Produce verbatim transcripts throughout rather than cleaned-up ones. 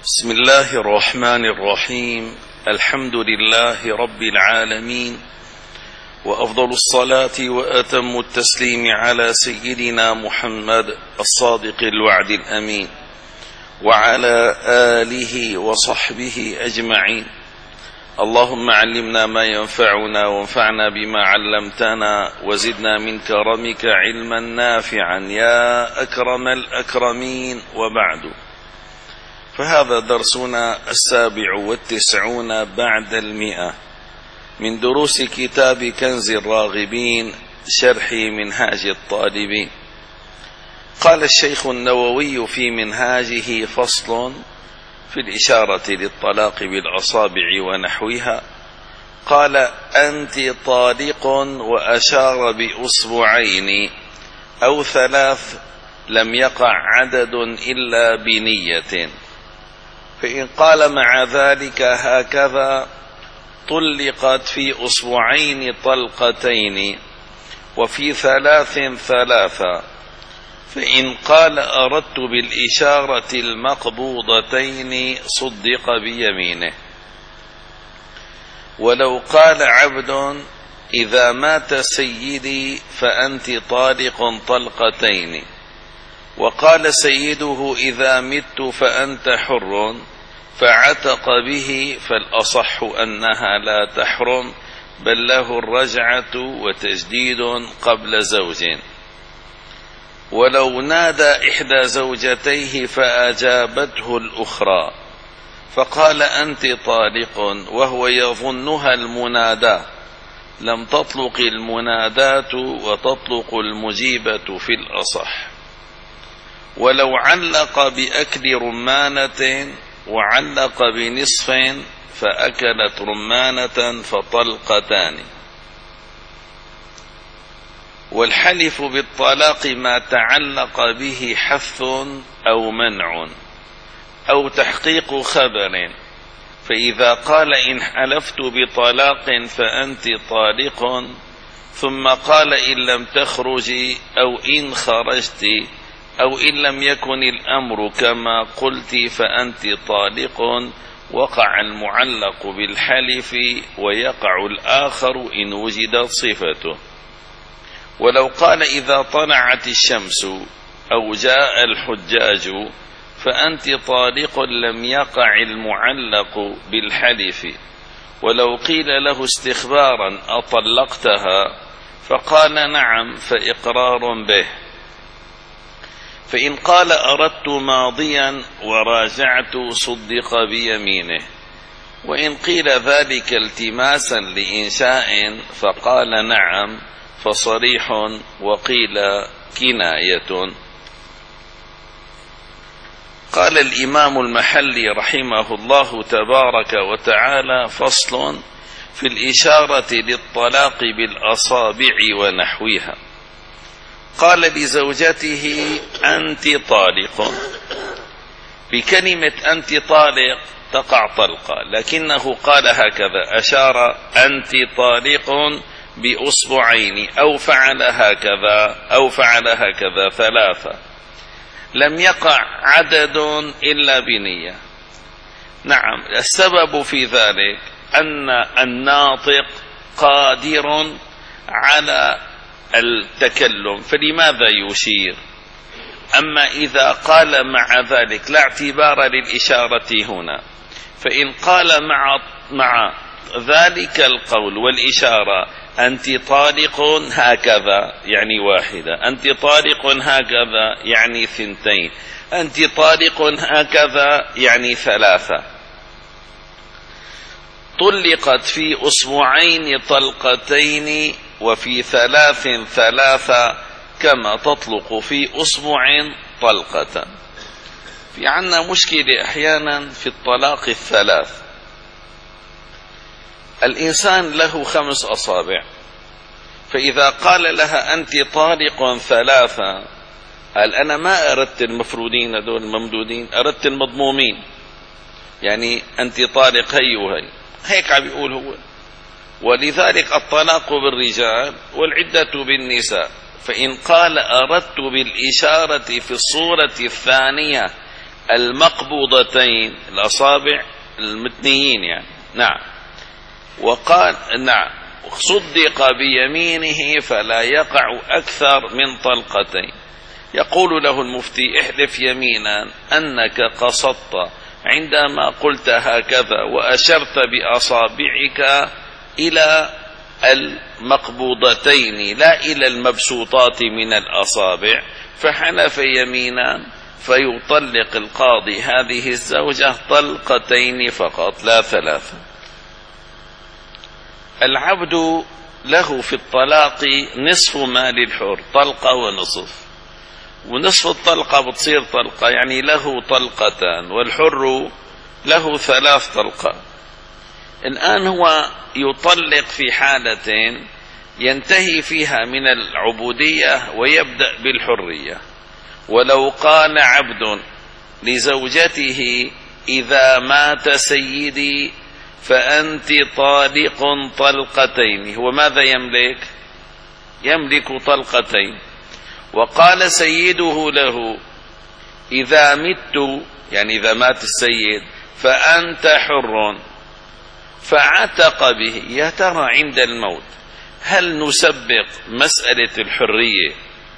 بسم الله الرحمن الرحيم. الحمد لله رب العالمين، وأفضل الصلاة وأتم التسليم على سيدنا محمد الصادق الوعد الأمين، وعلى آله وصحبه أجمعين. اللهم علمنا ما ينفعنا وانفعنا بما علمتنا، وزدنا من كرمك علما نافعا يا أكرم الأكرمين. وبعد، فهذا درسنا السابع والتسعون بعد المئة من دروس كتاب كنز الراغبين شرح منهاج الطالبين. قال الشيخ النووي في منهاجه: فصل في الإشارة للطلاق بالأصابع ونحوها. قال: أنت طالق، وأشار بأصبعين أو ثلاث، لم يقع عدد إلا بنية. فإن قال مع ذلك هكذا طلقت في أصبعين طلقتين، وفي ثلاث ثلاثة. فإن قال أردت بالإشارة المقبوضتين صدق بيمينه. ولو قال عبد: إذا مات سيدي فأنت طالق طلقتين، وقال سيده: إذا مت فأنت حر، فعتق به، فالأصح أنها لا تحرم، بل له الرجعة وتجديد قبل زوج. ولو نادى إحدى زوجتيه فأجابته الأخرى فقال: أنت طالق، وهو يظنها المنادى، لم تطلق المناداة وتطلق المجيبة في الأصح. ولو علق بأكل رمانة وعلق بنصف فأكلت رمانة فطلقتان. والحلف بالطلاق ما تعلق به حث أو منع أو تحقيق خبر. فإذا قال: إن حلفت بطلاق فأنت طالق، ثم قال: إن لم تخرجي أو إن خرجت أو إن لم يكن الأمر كما قلت فأنت طالق، وقع المعلق بالحلف ويقع الآخر إن وجدت صفته. ولو قال: إذا طلعت الشمس أو جاء الحجاج فأنت طالق، لم يقع المعلق بالحلف. ولو قيل له استخبارا: أطلقتها؟ فقال: نعم، فإقرار به. فإن قال: أردت ماضيا وراجعت صدق بيمينه. وإن قيل ذلك التماسا لإنشاء فقال: نعم، فصريح، وقيل كناية. قال الإمام المحلي رحمه الله تبارك وتعالى: فصل في الإشارة للطلاق بالأصابع ونحوها. قال لزوجته: أنت طالق. بكلمة أنت طالق تقع طلقة، لكنه قال هكذا، أشار: أنت طالق بأصبعين، أو فعل هكذا أو فعل هكذا ثلاثة، لم يقع عدد إلا بنية. نعم، السبب في ذلك أن الناطق قادر على التكلم، فلماذا يشير؟ أما إذا قال مع ذلك لا اعتبار للإشارة هنا، فإن قال مع مع ذلك القول والإشارة: أنت طالق هكذا، يعني واحدة، أنت طالق هكذا، يعني ثنتين، أنت طالق هكذا، يعني ثلاثة. طلقت في أصبعين طلقتين، وفي ثلاث ثلاثة، كما تطلق في أصبع طلقة. في عنا مشكلة أحيانا في الطلاق الثلاث. الإنسان له خمس أصابع، فإذا قال لها: أنت طالق ثلاثة، قال: أنا ما أردت المفرودين هذول الممدودين، أردت المضمومين، يعني أنت طالق هي وهي، هيك عم يقول هو. ولذلك الطلاق بالرجال والعدة بالنساء. فإن قال: أردت بالإشارة في الصورة الثانية المقبوضتين الأصابع المتنيين يعني. نعم. وقال نعم صدق بيمينه فلا يقع أكثر من طلقتين. يقول له المفتي احلف يمينا أنك قصدت عندما قلت هكذا وأشرت بأصابعك إلى المقبوضتين لا إلى المبسوطات من الأصابع، فحلف يمينا فيطلق القاضي هذه الزوجة طلقتين فقط لا ثلاثة. العبد له في الطلاق نصف ما للحر، طلقة ونصف، ونصف الطلقة بتصير طلقة، يعني له طلقتان، والحر له ثلاث طلقات. الآن هو يطلق في حالة ينتهي فيها من العبودية ويبدأ بالحرية. ولو قال عبد لزوجته إذا مات سيدي فأنت طالق طلقتين، هو ماذا يملك؟ يملك طلقتين. وقال سيده له إذا مت، يعني إذا مات السيد، فأنت حر، فعتق به. يا ترى عند الموت هل نسبق مسألة الحرية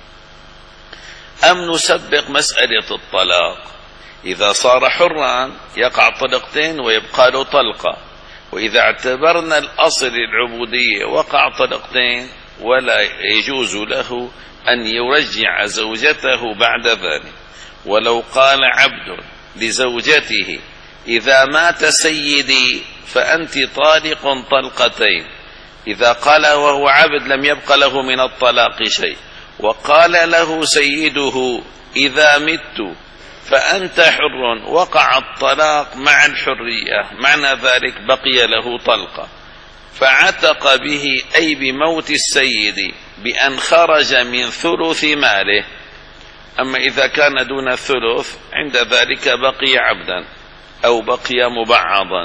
أم نسبق مسألة الطلاق؟ إذا صار حرا يقع طلقتين ويبقى له طلقة، وإذا اعتبرنا الأصل العبودية وقع طلقتين ولا يجوز له أن يرجع زوجته بعد ذلك. ولو قال عبد لزوجته إذا مات سيدي فأنت طالق طلقتين، إذا قال وهو عبد لم يبق له من الطلاق شيء. وقال له سيده إذا مت فأنت حر، وقع الطلاق مع الحرية، معنى ذلك بقي له طلقة، فعتق به أي بموت السيد بأن خرج من ثلث ماله. أما إذا كان دون الثلث عند ذلك بقي عبدا أو بقي مبعضا.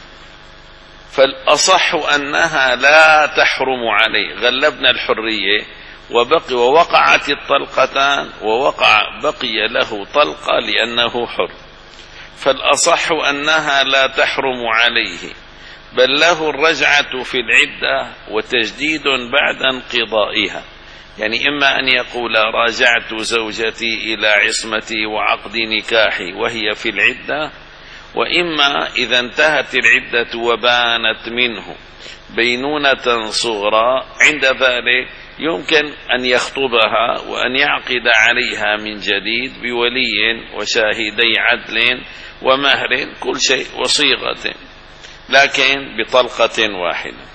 فالأصح أنها لا تحرم عليه، غلبنا الحرية وبقي ووقعت الطلقتان ووقع بقي له طلقة لأنه حر. فالأصح أنها لا تحرم عليه، بل له الرجعة في العدة وتجديد بعد انقضائها. يعني إما أن يقول راجعت زوجتي إلى عصمتي وعقد نكاحي وهي في العدة، وإما إذا انتهت العدة وبانت منه بينونة صغرى عند ذلك يمكن أن يخطبها وأن يعقد عليها من جديد بولي وشاهدي عدل ومهر كل شيء وصيغة، لكن بطلقة واحدة.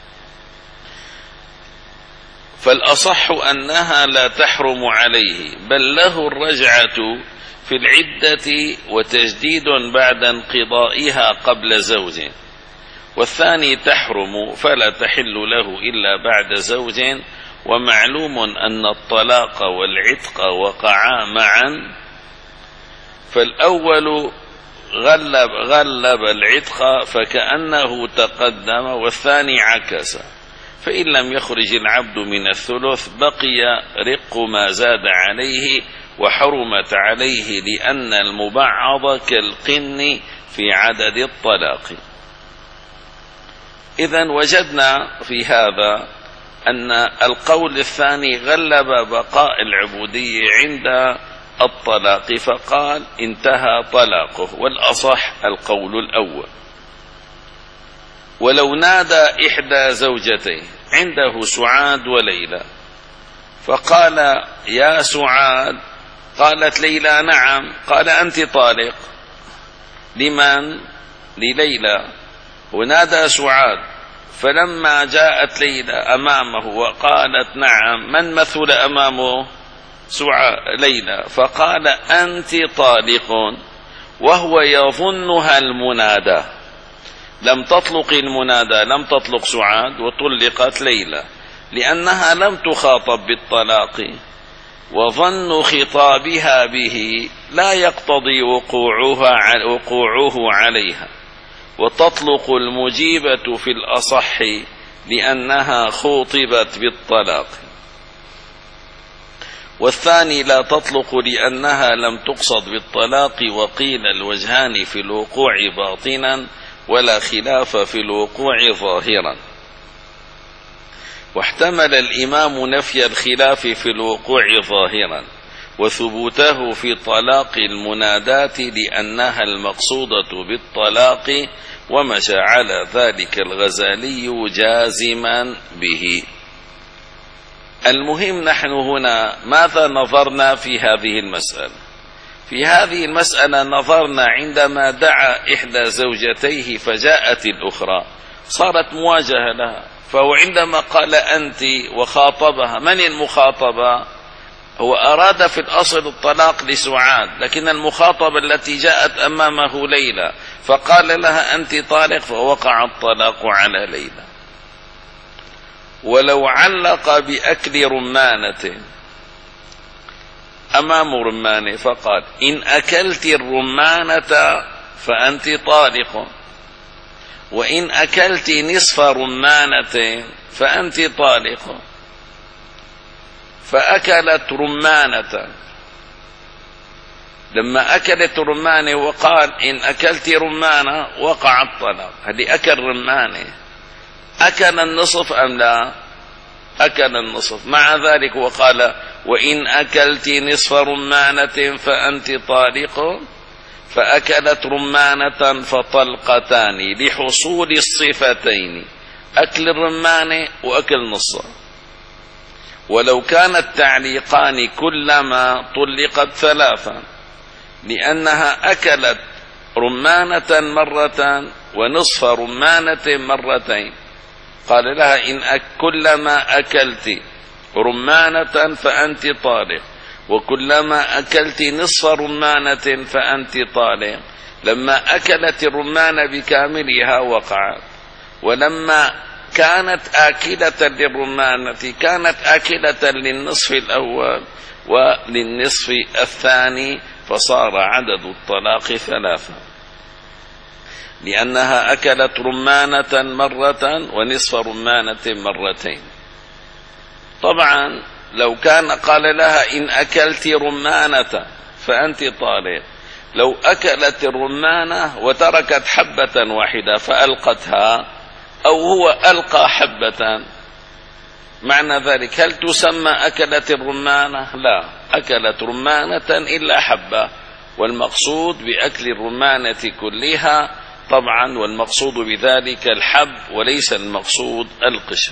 فالأصح أنها لا تحرم عليه، بل له الرجعة في العدة وتجديد بعد انقضائها قبل زوج. والثاني تحرم فلا تحل له إلا بعد زوج. ومعلوم أن الطلاق والعتق وقعا معا، فالأول غلب, غلب العتق فكأنه تقدم، والثاني عكس. فإن لم يخرج العبد من الثلث بقي رق ما زاد عليه وحرمت عليه، لأن المبعض كالقن في عدد الطلاق. إذن وجدنا في هذا أن القول الثاني غلب بقاء العبودية عند الطلاق، فقال انتهى طلاقه، والأصح القول الأول. ولو نادى إحدى زوجتيه، عنده سعاد وليلى، فقال يا سعاد، قالت ليلى نعم، قال أنت طالق. لمن؟ لليلى. ونادى سعاد، فلما جاءت ليلى أمامه وقالت نعم، من مثل أمامه؟ سعاد ليلى، فقال أنت طالق، وهو يظنها المنادى. لم تطلق المنادى، لم تطلق سعاد، وطلقت ليلى لأنها لم تخاطب بالطلاق، وظن خطابها به لا يقتضي وقوعها وقوعه عليها. وتطلق المجيبة في الأصح لأنها خوطبت بالطلاق. والثاني لا تطلق لأنها لم تقصد بالطلاق، وقيل الوجهان في الوقوع باطنا ولا خلاف في الوقوع ظاهرا. واحتمل الإمام نفي الخلاف في الوقوع ظاهرا وثبوته في طلاق المنادات لأنها المقصودة بالطلاق، ومشى على ذلك الغزالي جازما به. المهم نحن هنا ماذا نظرنا في هذه المسألة؟ في هذه المسألة نظرنا عندما دعا إحدى زوجتيه فجاءت الأخرى صارت مواجهة لها، فهو عندما قال أنت وخاطبها، من المخاطبة؟ هو أراد في الأصل الطلاق لسعاد، لكن المخاطبة التي جاءت أمامه ليلى، فقال لها أنت طالق، فوقع الطلاق على ليلى. ولو علق بأكل رمانة أمام رمانة فقال إن أكلت الرمانة فأنت طالق، وإن أكلت نصف رمانة فأنت طالق، فأكلت رمانة. لما أكلت رمانة وقال إن أكلت رمانة وقع الطلاق، هذه أكل رمانة، أكل النصف أم لا؟ أكل النصف. مع ذلك وقال وإن أكلت نصف رمانة فأنت طالق، فأكلت رمانة فطلقتان لحصول الصفتين، أكل الرمانة وأكل نصف. ولو كان التعليقان كلما طلقت ثلاثا، لأنها أكلت رمانة مرة ونصف رمانة مرتين. قال لها إن كلما أكلت رمانة فأنت طالق، وكلما أكلت نصف رمانة فأنت طالق. لما أكلت الرمانة بكاملها وقعت، ولما كانت آكلة للرمانة كانت آكلة للنصف الأول وللنصف الثاني، فصار عدد الطلاق ثلاثة، لأنها أكلت رمانة مرة ونصف رمانة مرتين. طبعا لو كان قال لها إن أكلت رمانة فأنت طالق، لو أكلت الرمانة وتركت حبة واحدة فألقتها، أو هو ألقى حبة، معنى ذلك هل تسمى أكلت الرمانة؟ لا، أكلت رمانة إلا حبة، والمقصود بأكل الرمانة كلها طبعا، والمقصود بذلك الحب وليس المقصود القشر.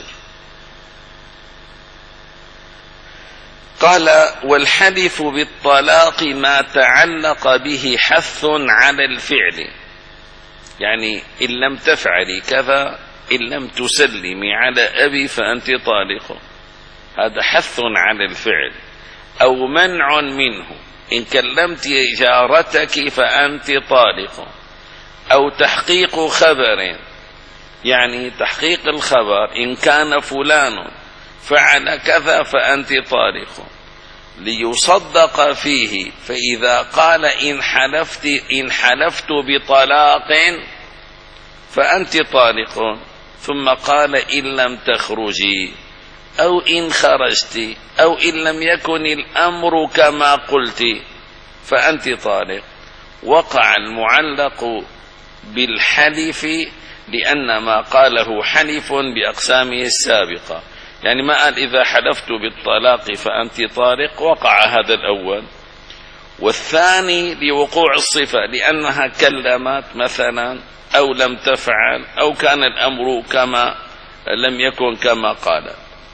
قال والحلف بالطلاق ما تعلق به حث على الفعل، يعني إن لم تفعلي كذا، إن لم تسلمي على أبي فأنت طالق، هذا حث على الفعل. أو منع منه، إن كلمت جارتك فأنت طالق. أو تحقيق خبر، يعني تحقيق الخبر إن كان فلان فعل كذا فأنت طالق، ليصدق فيه. فإذا قال إن حلفت إن حلفت بطلاق فأنت طالق، ثم قال إن لم تخرجي أو إن خرجت أو إن لم يكن الأمر كما قلت فأنت طالق، وقع المعلق بالحلف، لأن ما قاله حلف بأقسامه السابقة. يعني ما قال إذا حلفت بالطلاق فأنت طالق، وقع هذا الأول. والثاني لوقوع الصفة، لأنها كلمت مثلا أو لم تفعل أو كان الأمر كما لم يكن كما قال.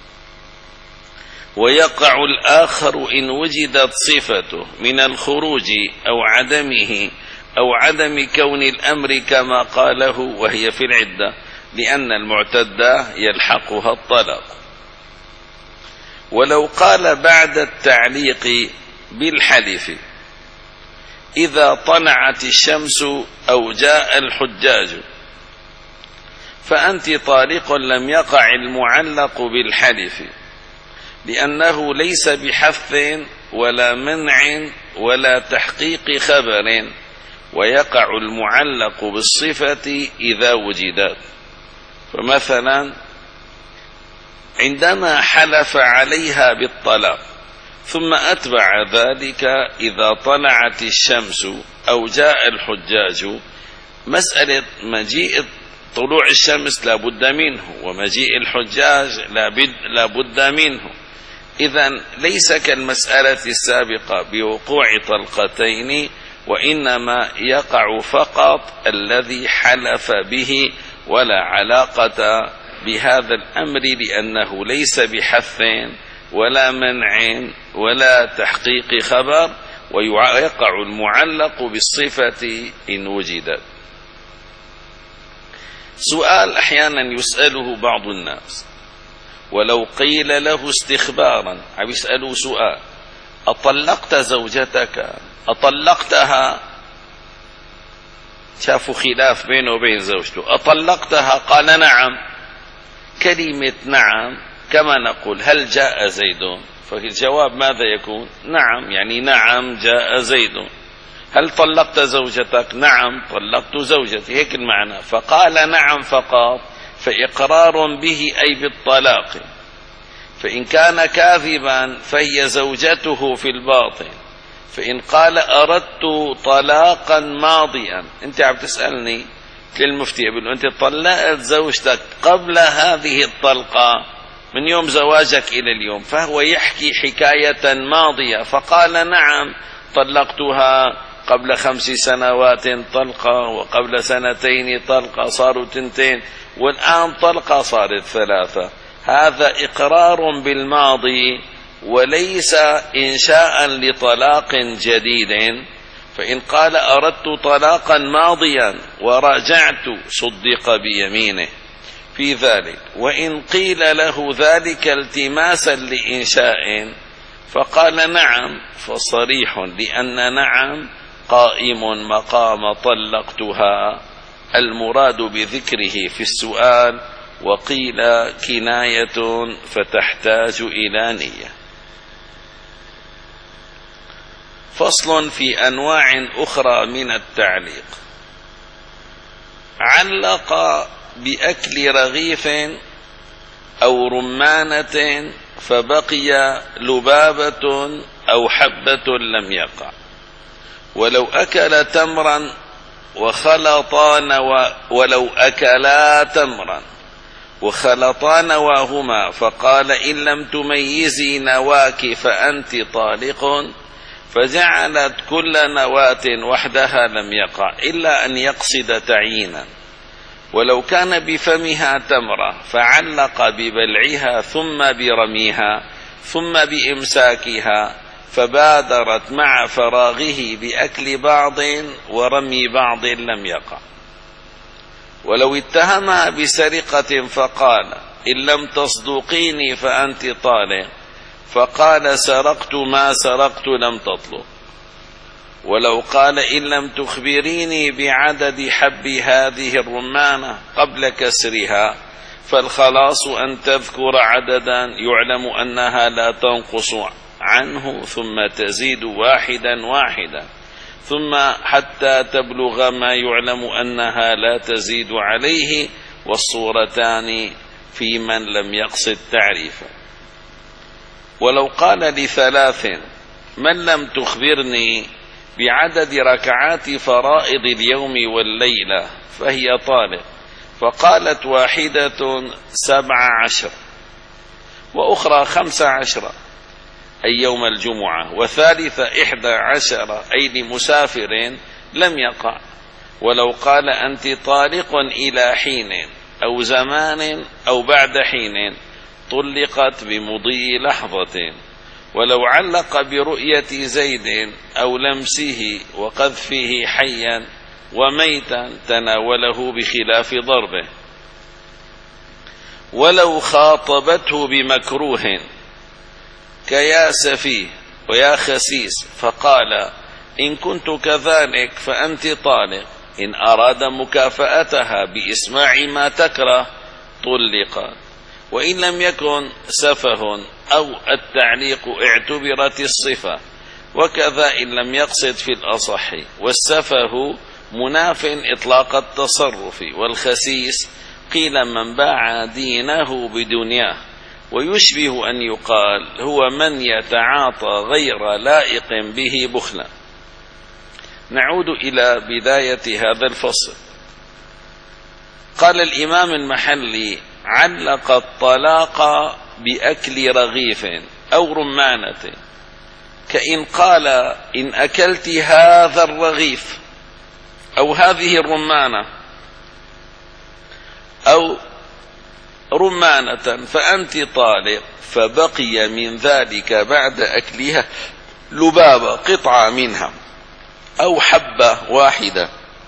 ويقع الآخر إن وجدت صفته من الخروج أو عدمه أو عدم كون الأمر كما قاله وهي في العدة، لأن المعتدة يلحقها الطلاق. ولو قال بعد التعليق بالحلف إذا طلعت الشمس أو جاء الحجاج فأنت طالق، لم يقع المعلق بالحلف، لأنه ليس بحث ولا منع ولا تحقيق خبر، ويقع المعلق بالصفة إذا وجدت. فمثلا عندما حلف عليها بالطلاق ثم أتبع ذلك إذا طلعت الشمس أو جاء الحجاج. مسألة مجيء طلوع الشمس لا بد منه، ومجيء الحجاج لا بد منه. إذن ليس كالمسألة السابقة بوقوع طلقتين، وإنما يقع فقط الذي حلف به، ولا علاقة بهذا الأمر، لأنه ليس بحث ولا منع ولا تحقيق خبر، ويقع المعلق بالصفة إن وجدت. سؤال أحيانا يسأله بعض الناس، ولو قيل له استخبارا، عم يسألوا سؤال: أطلقت زوجتك؟ أطلقتها؟ شافوا خلاف بينه وبين زوجته، أطلقتها؟ قال نعم. كلمة نعم كما نقول هل جاء زيد؟ فالجواب ماذا يكون؟ نعم، يعني نعم جاء زيد. هل طلقت زوجتك؟ نعم طلقت زوجتي، هيك المعنى. فقال نعم فقط، فإقرار به أي بالطلاق. فإن كان كاذبا فهي زوجته في الباطن. فإن قال أردت طلاقا ماضيا، أنت عم تسألني للمفتي يقول أنت طلقت زوجتك قبل هذه الطلقة من يوم زواجك إلى اليوم، فهو يحكي حكاية ماضية. فقال نعم طلقتها قبل خمس سنوات طلقة، وقبل سنتين طلقة، صاروا تنتين، والآن طلقة صارت ثلاثة. هذا إقرار بالماضي وليس إنشاء لطلاق جديد. فإن قال أردت طلاقا ماضيا ورجعت صدق بيمينه في ذلك. وإن قيل له ذلك التماسا لإنشاء فقال نعم، فصريح، لأن نعم قائم مقام طلقتها، المراد بذكره في السؤال. وقيل كناية فتحتاج إلى نية. فصل في أنواع أخرى من التعليق. علق بأكل رغيف أو رمانة فبقي لبابة أو حبة لم يقع. ولو أكل تمرا وخلطا نوا ولو أكلا تمرا وخلطا نواهما فقال إن لم تميزي نواك فأنت طالق، فجعلت كل نواة وحدها لم يقع إلا أن يقصد تعيينا. ولو كان بفمها تمرة فعلق ببلعها ثم برميها ثم بإمساكها، فبادرت مع فراغه بأكل بعض ورمي بعض لم يقع. ولو اتهمها بسرقة فقال إن لم تصدقيني فأنت طالق، فقال سرقت ما سرقت لم تطلق. ولو قال إن لم تخبريني بعدد حب هذه الرمانة قبل كسرها، فالخلاص أن تذكر عددا يعلم أنها لا تنقص عنه ثم تزيد واحدا واحدا، ثم حتى تبلغ ما يعلم أنها لا تزيد عليه، والصورتان في من لم يقصد تعريفه. ولو قال لثلاث من لم تخبرني بعدد ركعات فرائض اليوم والليلة فهي طالق، فقالت واحدة سبع عشر وأخرى خمس عشر أي يوم الجمعة، وثالثة إحدى عشر أي لمسافر لم يقع. ولو قال أنت طالق إلى حين أو زمان أو بعد حين طلقت بمضي لحظة. ولو علق برؤية زيد أو لمسه وقذفه حيا وميتا تناوله بخلاف ضربه. ولو خاطبته بمكروه كيا سفيه ويا خسيس فقال إن كنت كذلك فأنت طالق، إن أراد مكافأتها بإسماع ما تكره طلقت. وإن لم يكن سفه أو التعليق اعتبرت الصفة، وكذا إن لم يقصد في الأصح. والسفه مناف إطلاق التصرف. والخسيس قيل من باع دينه بدنياه، ويشبه أن يقال هو من يتعاطى غير لائق به بخلا. نعود إلى بداية هذا الفصل. قال الإمام المحلي: علق الطلاق بأكل رغيف أو رمانة، كإن قال: إن أكلت هذا الرغيف أو هذه الرمانة أو رمانة فأنت طالق، فبقي من ذلك بعد أكلها لبابة قطعة منها أو حبة واحدة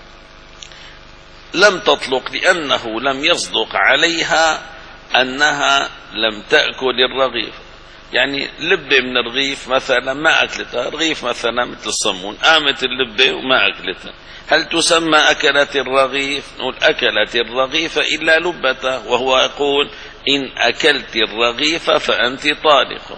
لم تطلق، لأنه لم يصدق عليها أنها لم تأكل الرغيف. يعني لبة من الرغيف مثلا ما أكلتها، رغيف مثلا مثل الصمون، قامت اللبة وما أكلتها، هل تسمى أكلت الرغيف؟ نقول أكلت الرغيف إلا لبته، وهو يقول: إن أكلت الرغيف فأنت طالق.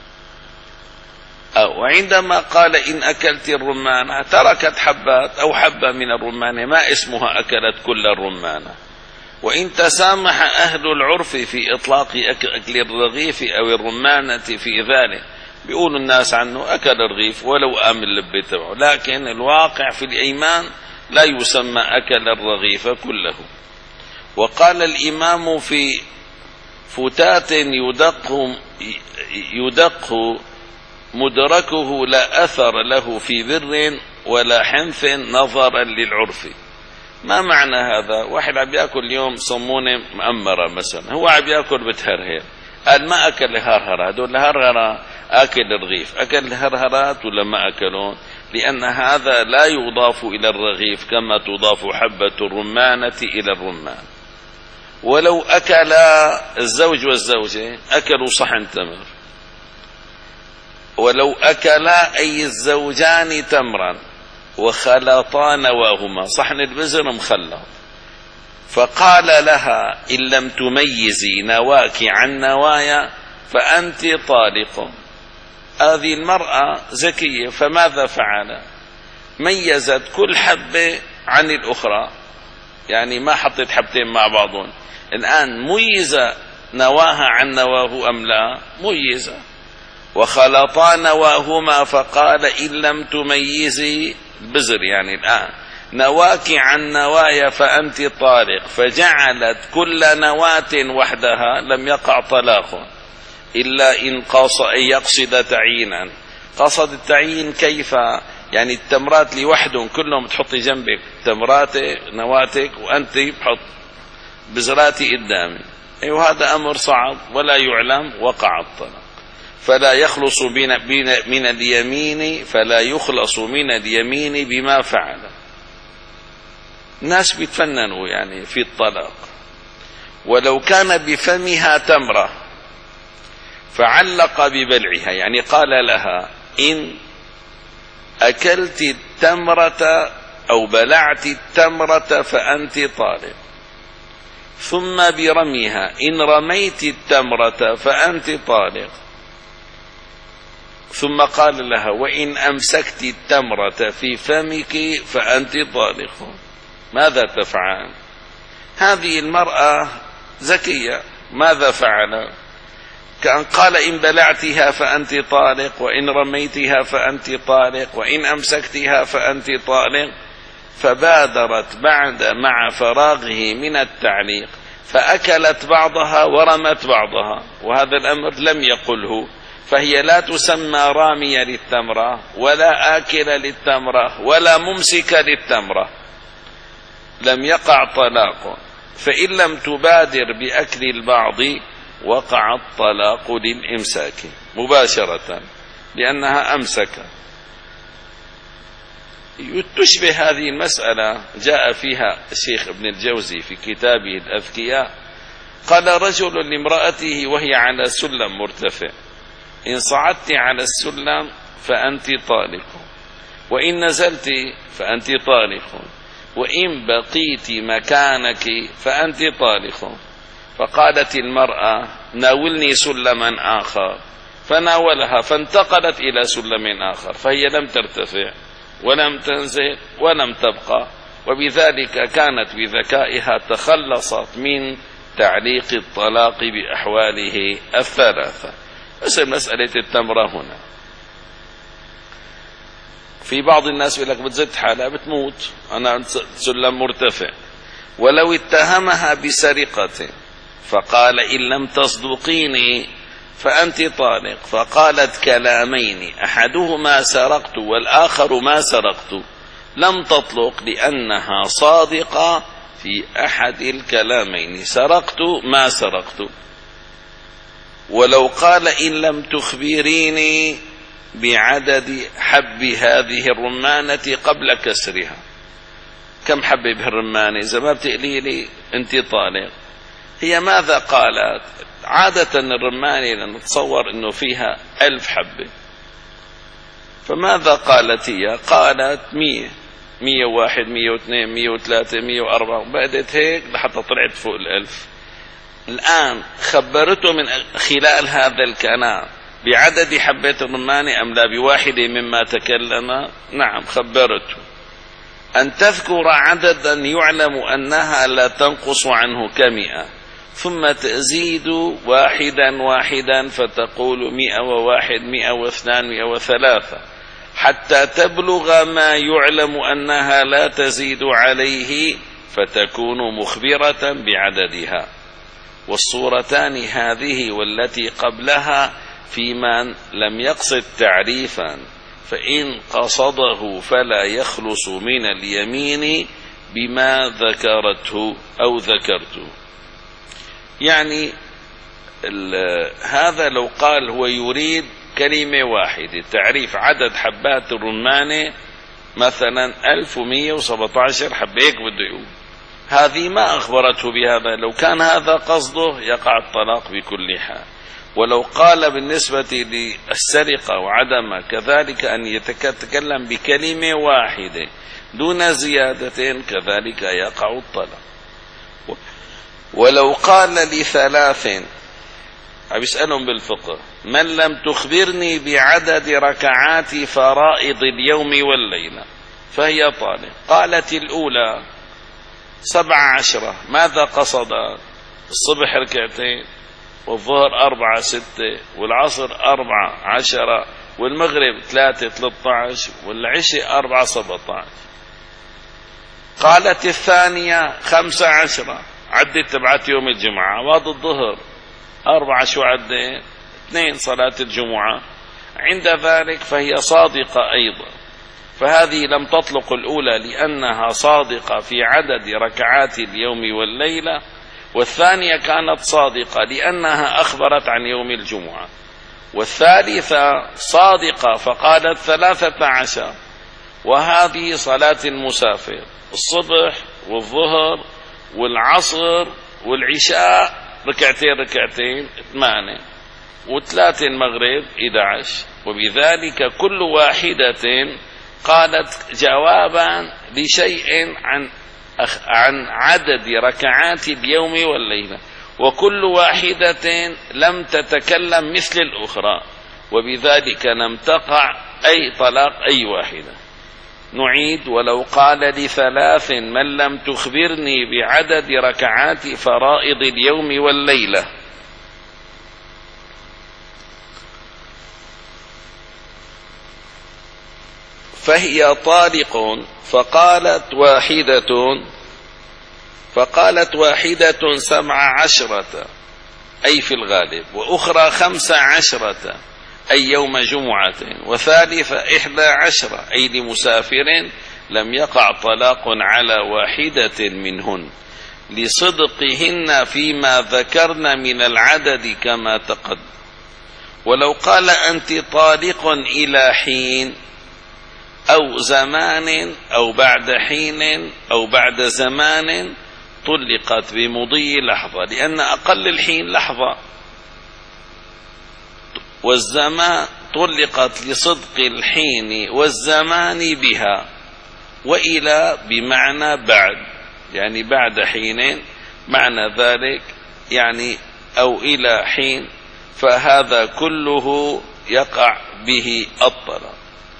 أو عندما قال: إن أكلت الرمانة، تركت حبات أو حبة من الرمانة، ما اسمها أكلت كل الرمانة. وإن تسامح أهل العرف في إطلاق أكل الرغيف أو الرمانة في ذلك، بيقول الناس عنه أكل الرغيف ولو آمن لبته، لكن الواقع في الأيمان لا يسمى أكل الرغيف كله. وقال الإمام في فتات يدق يدق مدركه لا أثر له في بر ولا حنث نظرا للعرف. ما معنى هذا؟ واحد عم يأكل اليوم صمونة مأمرة مثلا، هو عم يأكل بتهرهر، قال ما أكل الهرهرة، هدول الهرهرة أكل الرغيف، أكل الهرهرات ولا ما أكلون؟ لأن هذا لا يضاف إلى الرغيف كما تضاف حبة الرمانة إلى الرمان. ولو أكل الزوج والزوجة أكلوا صحن تمر، ولو أكلا أي الزوجان تمرا وخلطا نواهما، صحن البزر مخلط، فقال لها: إن لم تميزي نواك عن نوايا فأنت طالق. هذه المرأة ذكية، فماذا فعل؟ ميزت كل حبة عن الأخرى، يعني ما حطت حبتين مع بعضهم. الآن ميزة نواها عن نواه أم لا؟ ميزة. وخلطا نواهما، فقال: إن لم تميزي البزر، يعني الآن نواك عن نوايا فأنت طالق، فجعلت كل نواة وحدها، لم يقع طلاق إلا إن قصد أن يقصد تعيينا. قصد التعيين كيف؟ يعني التمرات لوحدهم كلهم تحطي جنبك تمراتي نواتك، وأنت بحط بزراتي قدامي، وهذا أمر صعب ولا يعلم، وقع الطلاق. فلا يخلص من اليمين فلا يخلص من اليمين بما فعل. الناس بيتفننوا يعني في الطلاق. ولو كان بفمها تمرة فعلق ببلعها، يعني قال لها: إن أكلت التمرة أو بلعت التمرة فأنت طالق، ثم برميها: إن رميت التمرة فأنت طالق، ثم قال لها: وإن أمسكت التمرة في فمك فأنت طالق. ماذا تفعل؟ هذه المرأة ذكية، ماذا فعل؟ كأن قال: إن بلعتها فأنت طالق، وإن رميتها فأنت طالق، وإن أمسكتها فأنت طالق. فبادرت بعد مع فراغه من التعليق فأكلت بعضها ورمت بعضها، وهذا الأمر لم يقله، فهي لا تسمى رامية للتمرة ولا آكلة للتمرة ولا ممسكة للتمرة، لم يقع طلاق. فإن لم تبادر بأكل البعض وقع الطلاق للإمساك مباشرة، لأنها أمسك. تشبه هذه المسألة جاء فيها الشيخ ابن الجوزي في كتابه الأذكياء. قال رجل لامرأته وهي على سلم مرتفع: إن صعدت على السلم فأنت طالق، وإن نزلت فأنت طالق، وإن بقيت مكانك فأنت طالق. فقالت المرأة: ناولني سلما آخر، فناولها، فانتقلت إلى سلم آخر، فهي لم ترتفع ولم تنزل ولم تبقى، وبذلك كانت بذكائها تخلصت من تعليق الطلاق بأحواله الثلاثة. مثل مسألة التمرة هنا، في بعض الناس يقول لك بتزت حالها بتموت، أنا سلم مرتفع، ولو اتهمها بسرقة فقال إن لم تصدقيني فأنت طالق، فقالت كلامين أحدهما سرقت والآخر ما سرقت، لم تطلق لأنها صادقة في أحد الكلامين، سرقت ما سرقت. ولو قال إن لم تخبريني بعدد حب هذه الرمانة قبل كسرها، كم حبة بهالرمانة إذا ما بتقلي لي أنت طالق، هي ماذا قالت؟ عادة الرمانة نتصور أنه فيها ألف حبة، فماذا قالت هي؟ قالت مية، مية وواحد، مية واثنين، مية وثلاثة، مية وأربعة، بعدت هيك لحتى طلعت فوق الألف. الآن خبرته من خلال هذا الكلام بعدد حبات الرمانة أم لا بواحدة مما تكلم؟ نعم خبرته. أن تذكر عددا يعلم أنها لا تنقص عنه كمئة، ثم تزيد واحدا واحدا فتقول مئة وواحد، مئة واثنان، مئة وثلاثة، حتى تبلغ ما يعلم أنها لا تزيد عليه فتكون مخبرة بعددها. والصورتان هذه والتي قبلها في من لم يقصد تعريفا، فإن قصده فلا يخلص من اليمين بما ذكرته أو ذكرته. يعني هذا لو قال هو يريد كلمة واحدة تعريف عدد حبات الرمانة مثلا ألف ومئة وسبعة عشر حبة، هيك بده يقول، هذه ما أخبرته بهذا، لو كان هذا قصده يقع الطلاق بكل حال. ولو قال بالنسبة للسرقة وعدمها كذلك أن يتكلم بكلمة واحدة دون زيادة كذلك يقع الطلاق. ولو قال لثلاث، بيسألهم بالفقه، من لم تخبرني بعدد ركعات فرائض اليوم والليلة فهي طالق. قالت الأولى سبع عشرة، ماذا قصدت؟ الصبح ركعتين، والظهر أربعة ستة، والعصر أربعة عشرة، والمغرب ثلاثة ثلاثة عشر، والعشاء أربعة سبعة عشر. قالت الثانية خمسة عشرة، عدت تبعت يوم الجمعة، وهذا الظهر أربعة شو عدين؟ اثنين صلاة الجمعة، عند ذلك فهي صادقة أيضا. فهذه لم تطلق الأولى لأنها صادقة في عدد ركعات اليوم والليلة، والثانية كانت صادقة لأنها أخبرت عن يوم الجمعة، والثالثة صادقة فقالت ثلاثة عشر، وهذه صلاة المسافر، الصبح والظهر والعصر والعشاء ركعتين ركعتين ثمانية، وثلاثة المغرب إحدى عشر. وبذلك كل واحدة قالت جوابا لشيء عن عن عدد ركعات اليوم والليلة، وكل واحدة لم تتكلم مثل الأخرى، وبذلك لم تقع أي طلاق أي واحدة. نعيد: ولو قال لثلاث من لم تخبرني بعدد ركعات فرائض اليوم والليلة فهي طالق، فقالت واحدة فقالت واحدة سبع عشرة أي في الغالب، وأخرى خمس عشرة أي يوم جمعة، وثالثة إحدى عشرة أي لمسافر، لم يقع طلاق على واحدة منهن لصدقهن فيما ذكرن من العدد كما تقدم. ولو قال أنت طالق إلى حين أو زمان أو بعد حين أو بعد زمان طلقت بمضي لحظة، لأن أقل الحين لحظة، والزمان طلقت لصدق الحين والزمان بها، وإلى بمعنى بعد، يعني بعد حين، معنى ذلك يعني أو إلى حين، فهذا كله يقع به الطلاق.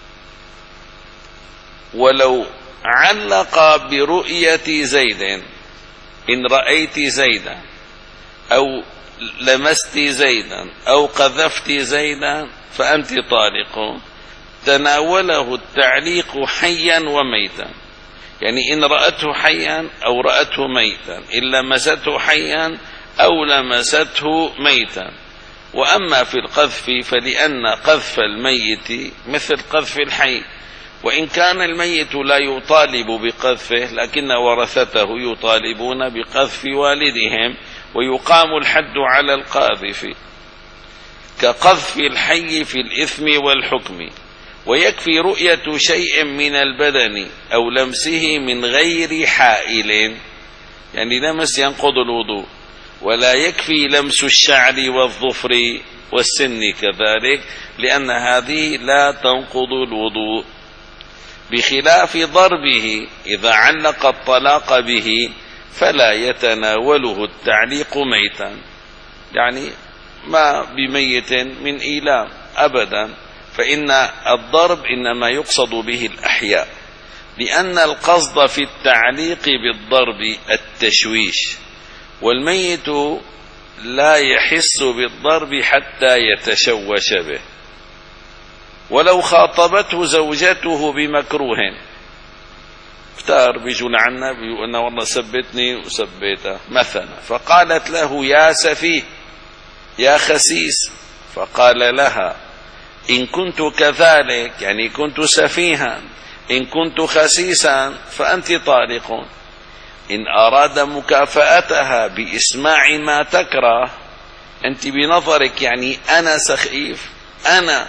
ولو علق برؤية زيد، إن رأيت زيدا أو لمست زيدا أو قذفت زيدا فأنت طالق، تناوله التعليق حيا وميتا، يعني إن رأته حيا أو رأته ميتا، إن لمسته حيا أو لمسته ميتا. وأما في القذف فلأن قذف الميت مثل قذف الحي، وإن كان الميت لا يطالب بقذفه لكن ورثته يطالبون بقذف والدهم، ويقام الحد على القاذف كقذف الحي في الإثم والحكم. ويكفي رؤية شيء من البدن أو لمسه من غير حائل، يعني لمس ينقض الوضوء، ولا يكفي لمس الشعر والظفر والسن كذلك، لأن هذه لا تنقض الوضوء، بخلاف ضربه إذا علق الطلاق به فلا يتناوله التعليق ميتا، يعني ما بميت من إيلام أبدا، فإن الضرب إنما يقصد به الأحياء، لأن القصد في التعليق بالضرب التشويش، والميت لا يحس بالضرب حتى يتشوش به. ولو خاطبته زوجته بمكروه، افتار بيجوا لعنا بيقول أنا والله سبتني وسبيته مثلا، فقالت له يا سفيه يا خسيس، فقال لها إن كنت كذلك، يعني كنت سفيها، إن كنت خسيسا فأنت طالق. إن أراد مكافأتها بإسماع ما تكره، أنت بنظرك يعني أنا سخيف أنا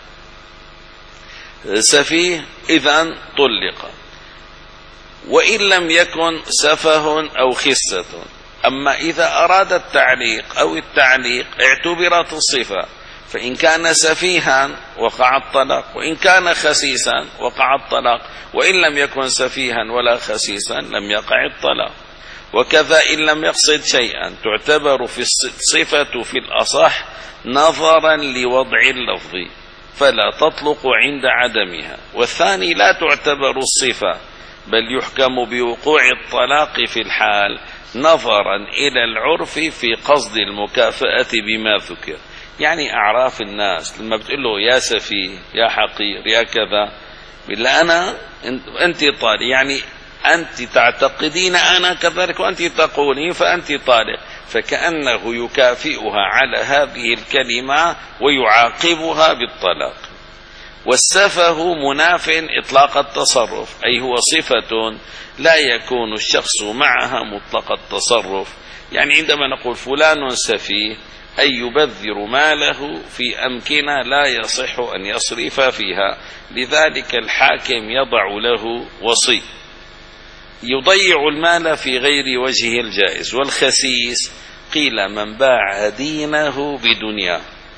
سفيه، إذن طلق، وإن لم يكن سفه أو خسة. أما إذا أراد التعليق أو التعليق اعتبرت الصفة، فإن كان سفيها وقع الطلاق، وإن كان خسيسا وقع الطلاق، وإن لم يكن سفيها ولا خسيسا لم يقع الطلاق. وكذا إن لم يقصد شيئا تعتبر في الصفة في الأصح نظرا لوضع اللفظ، فلا تطلق عند عدمها. والثاني لا تعتبر الصفة، بل يحكم بوقوع الطلاق في الحال نظرا إلى العرف في قصد المكافأة بما ذكر. يعني أعراف الناس لما بتقول له يا سفيه يا حقير يا كذا، بالله أنا أنت طالق، يعني أنت تعتقدين أنا كذلك وأنت تقولين فأنت طالق، فكأنه يكافئها على هذه الكلمة ويعاقبها بالطلاق. والسفه مناف إطلاق التصرف، أي هو صفة لا يكون الشخص معها مطلق التصرف. يعني عندما نقول فلان سفيه أي يبذر ماله في أمكنة لا يصح أن يصرف فيها، لذلك الحاكم يضع له وصي يضيع المال في غير وجهه الجائز. والخسيس قيل من باع دينه بدنيا،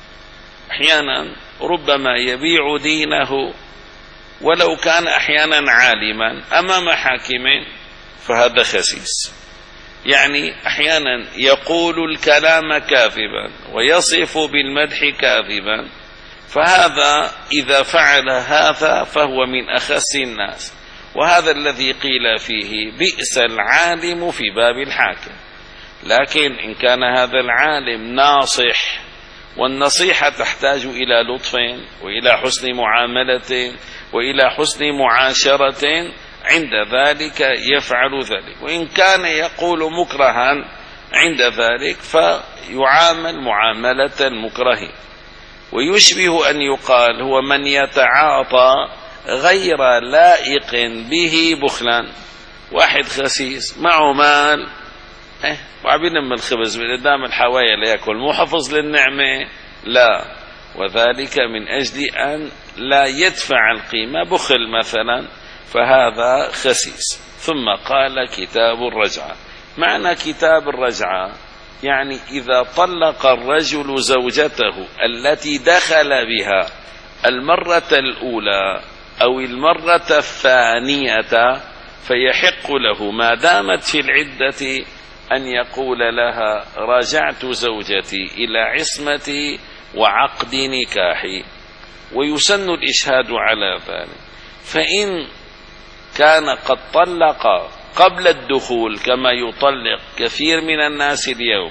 أحيانا ربما يبيع دينه ولو كان أحيانا عالما أمام حاكم، فهذا خسيس. يعني أحيانا يقول الكلام كاذبا ويصف بالمدح كاذبا، فهذا إذا فعل هذا فهو من أخس الناس. وهذا الذي قيل فيه بئس العالم في باب الحاكم. لكن إن كان هذا العالم ناصح، والنصيحة تحتاج إلى لطف وإلى حسن معاملة وإلى حسن معاشرة، عند ذلك يفعل ذلك. وإن كان يقول مكرها عند ذلك فيعامل معاملة المكره. ويشبه أن يقال هو من يتعاطى غير لائق به بخلا. واحد خسيس معه مال اه وعبين من الخبز من قدام الحوايا ليأكل، مو حفظ للنعمة، لا، وذلك من أجل أن لا يدفع القيمة، بخل مثلا، فهذا خسيس. ثم قال كتاب الرجعة. معنى كتاب الرجعة يعني إذا طلق الرجل زوجته التي دخل بها المرة الأولى أو المرة الثانية، فيحق له ما دامت في العدة أن يقول لها رجعت زوجتي إلى عصمتي وعقد نكاحي، ويسن الإشهاد على ذلك. فإن كان قد طلق قبل الدخول كما يطلق كثير من الناس اليوم،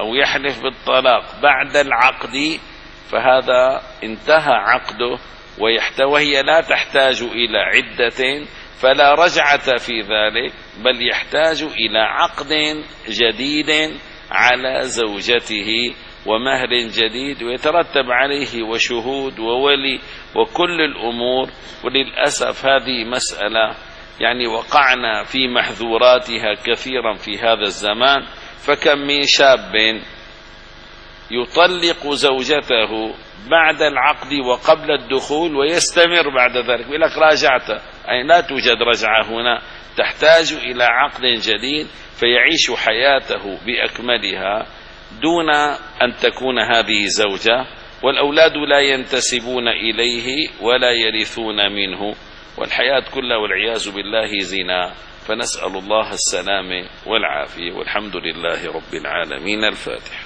أو يحلف بالطلاق بعد العقد فهذا انتهى عقده، وهي لا تحتاج إلى عدة، فلا رجعة في ذلك، بل يحتاج إلى عقد جديد على زوجته ومهر جديد ويترتب عليه وشهود وولي وكل الأمور. وللأسف هذه مسألة يعني وقعنا في محذوراتها كثيرا في هذا الزمان، فكم من شاب يطلق زوجته بعد العقد وقبل الدخول ويستمر بعد ذلك، يقول لك راجعت، أي لا توجد رجعة هنا، تحتاج إلى عقد جديد فيعيش حياته بأكملها دون أن تكون هذه زوجة، والأولاد لا ينتسبون إليه ولا يرثون منه، والحياة كلها والعياذ بالله زنا. فنسأل الله السلامة والعافية، والحمد لله رب العالمين. الفاتحة.